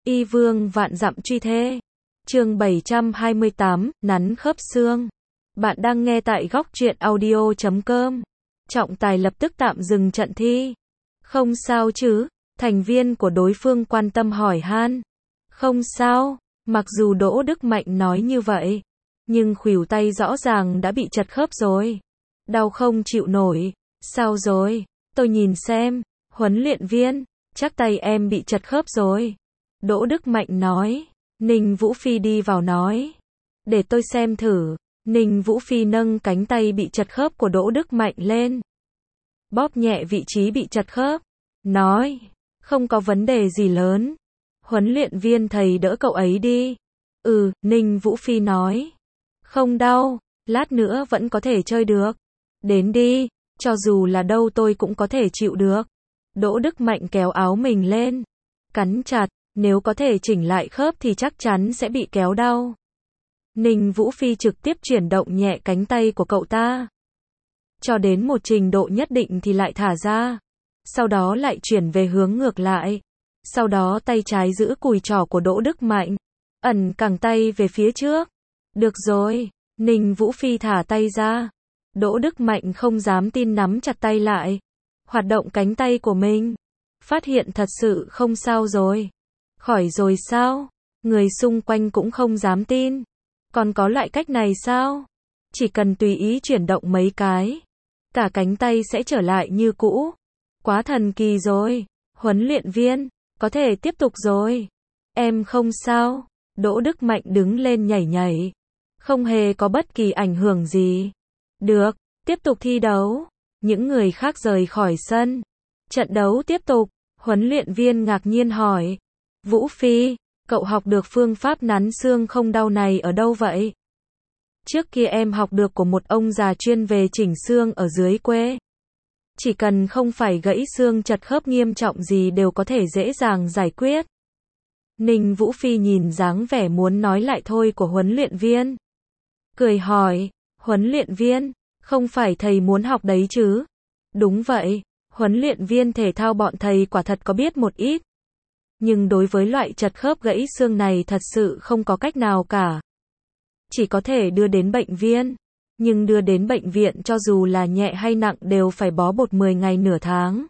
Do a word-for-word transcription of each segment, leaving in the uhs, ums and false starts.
Y vương vạn dặm truy thê. Chương bảy trăm hai mươi tám, nắn khớp xương. Bạn đang nghe tại góc truyện audio chấm com. Trọng tài lập tức tạm dừng trận thi. Không sao chứ? Thành viên của đối phương quan tâm hỏi han. Không sao, mặc dù Đỗ Đức Mạnh nói như vậy, nhưng khuỷu tay rõ ràng đã bị chật khớp rồi. Đau không chịu nổi. Sao rồi? Tôi nhìn xem. Huấn luyện viên, chắc tay em bị chật khớp rồi. Đỗ Đức Mạnh nói. Ninh Vũ Phi đi vào nói. Để tôi xem thử. Ninh Vũ Phi nâng cánh tay bị chật khớp của Đỗ Đức Mạnh lên. Bóp nhẹ vị trí bị chật khớp. Nói. Không có vấn đề gì lớn. Huấn luyện viên thầy đỡ cậu ấy đi. Ừ, Ninh Vũ Phi nói. Không đau, lát nữa vẫn có thể chơi được. Đến đi, cho dù là đâu tôi cũng có thể chịu được. Đỗ Đức Mạnh kéo áo mình lên. Cắn chặt, nếu có thể chỉnh lại khớp thì chắc chắn sẽ bị kéo đau. Ninh Vũ Phi trực tiếp chuyển động nhẹ cánh tay của cậu ta. Cho đến một trình độ nhất định thì lại thả ra. Sau đó lại chuyển về hướng ngược lại. Sau đó tay trái giữ cùi trỏ của Đỗ Đức Mạnh. Ẩn cẳng tay về phía trước. Được rồi, Ninh Vũ Phi thả tay ra. Đỗ Đức Mạnh không dám tin nắm chặt tay lại. Hoạt động cánh tay của mình. Phát hiện thật sự không sao rồi. Khỏi rồi sao? Người xung quanh cũng không dám tin. Còn có loại cách này sao? Chỉ cần tùy ý chuyển động mấy cái. Cả cánh tay sẽ trở lại như cũ. Quá thần kỳ rồi. Huấn luyện viên, có thể tiếp tục rồi. Em không sao. Đỗ Đức Mạnh đứng lên nhảy nhảy. Không hề có bất kỳ ảnh hưởng gì. Được, tiếp tục thi đấu. Những người khác rời khỏi sân. Trận đấu tiếp tục. Huấn luyện viên ngạc nhiên hỏi. Vũ Phi, cậu học được phương pháp nắn xương không đau này ở đâu vậy? Trước kia em học được của một ông già chuyên về chỉnh xương ở dưới quê. Chỉ cần không phải gãy xương chật khớp nghiêm trọng gì đều có thể dễ dàng giải quyết. Ninh Vũ Phi nhìn dáng vẻ muốn nói lại thôi của huấn luyện viên. Cười hỏi, huấn luyện viên, không phải thầy muốn học đấy chứ? Đúng vậy, huấn luyện viên thể thao bọn thầy quả thật có biết một ít. Nhưng đối với loại chật khớp gãy xương này thật sự không có cách nào cả. Chỉ có thể đưa đến bệnh viện. Nhưng đưa đến bệnh viện cho dù là nhẹ hay nặng đều phải bó bột mười ngày nửa tháng.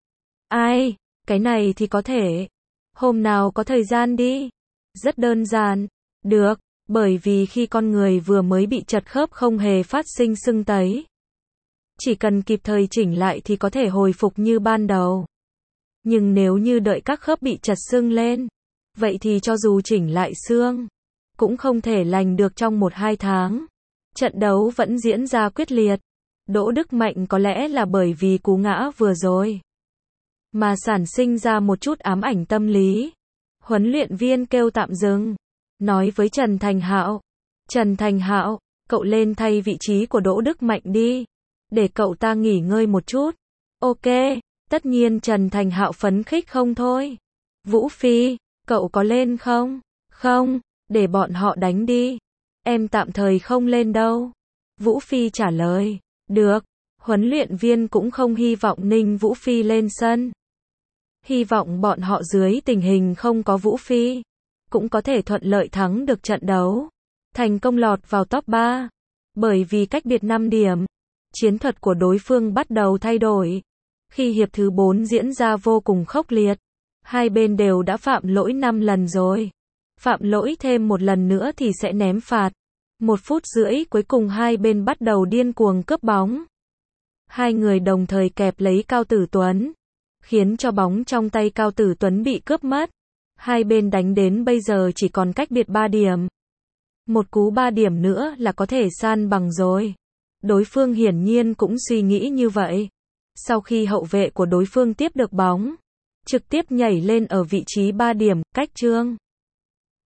Ai, cái này thì có thể. Hôm nào có thời gian đi. Rất đơn giản. Được, bởi vì khi con người vừa mới bị chật khớp không hề phát sinh sưng tấy. Chỉ cần kịp thời chỉnh lại thì có thể hồi phục như ban đầu. Nhưng nếu như đợi các khớp bị chật sưng lên, vậy thì cho dù chỉnh lại xương, cũng không thể lành được trong một hai tháng. Trận đấu vẫn diễn ra quyết liệt. Đỗ Đức Mạnh có lẽ là bởi vì cú ngã vừa rồi mà sản sinh ra một chút ám ảnh tâm lý. Huấn luyện viên kêu tạm dừng. Nói với Trần Thành Hạo. Trần Thành Hạo, cậu lên thay vị trí của Đỗ Đức Mạnh đi. Để cậu ta nghỉ ngơi một chút. Ok, tất nhiên Trần Thành Hạo phấn khích không thôi. Vũ Phi, cậu có lên không? Không, để bọn họ đánh đi. Em tạm thời không lên đâu. Vũ Phi trả lời. Được, huấn luyện viên cũng không hy vọng Ninh Vũ Phi lên sân. Hy vọng bọn họ dưới tình hình không có Vũ Phi, cũng có thể thuận lợi thắng được trận đấu. Thành công lọt vào top ba. Bởi vì cách biệt năm điểm, chiến thuật của đối phương bắt đầu thay đổi. Khi hiệp thứ bốn diễn ra vô cùng khốc liệt, hai bên đều đã phạm lỗi năm lần rồi. Phạm lỗi thêm một lần nữa thì sẽ ném phạt. Một phút rưỡi cuối cùng hai bên bắt đầu điên cuồng cướp bóng. Hai người đồng thời kẹp lấy Cao Tử Tuấn, khiến cho bóng trong tay Cao Tử Tuấn bị cướp mất. Hai bên đánh đến bây giờ chỉ còn cách biệt ba điểm. Một cú ba điểm nữa là có thể san bằng rồi. Đối phương hiển nhiên cũng suy nghĩ như vậy. Sau khi hậu vệ của đối phương tiếp được bóng, trực tiếp nhảy lên ở vị trí ba điểm, cách Trương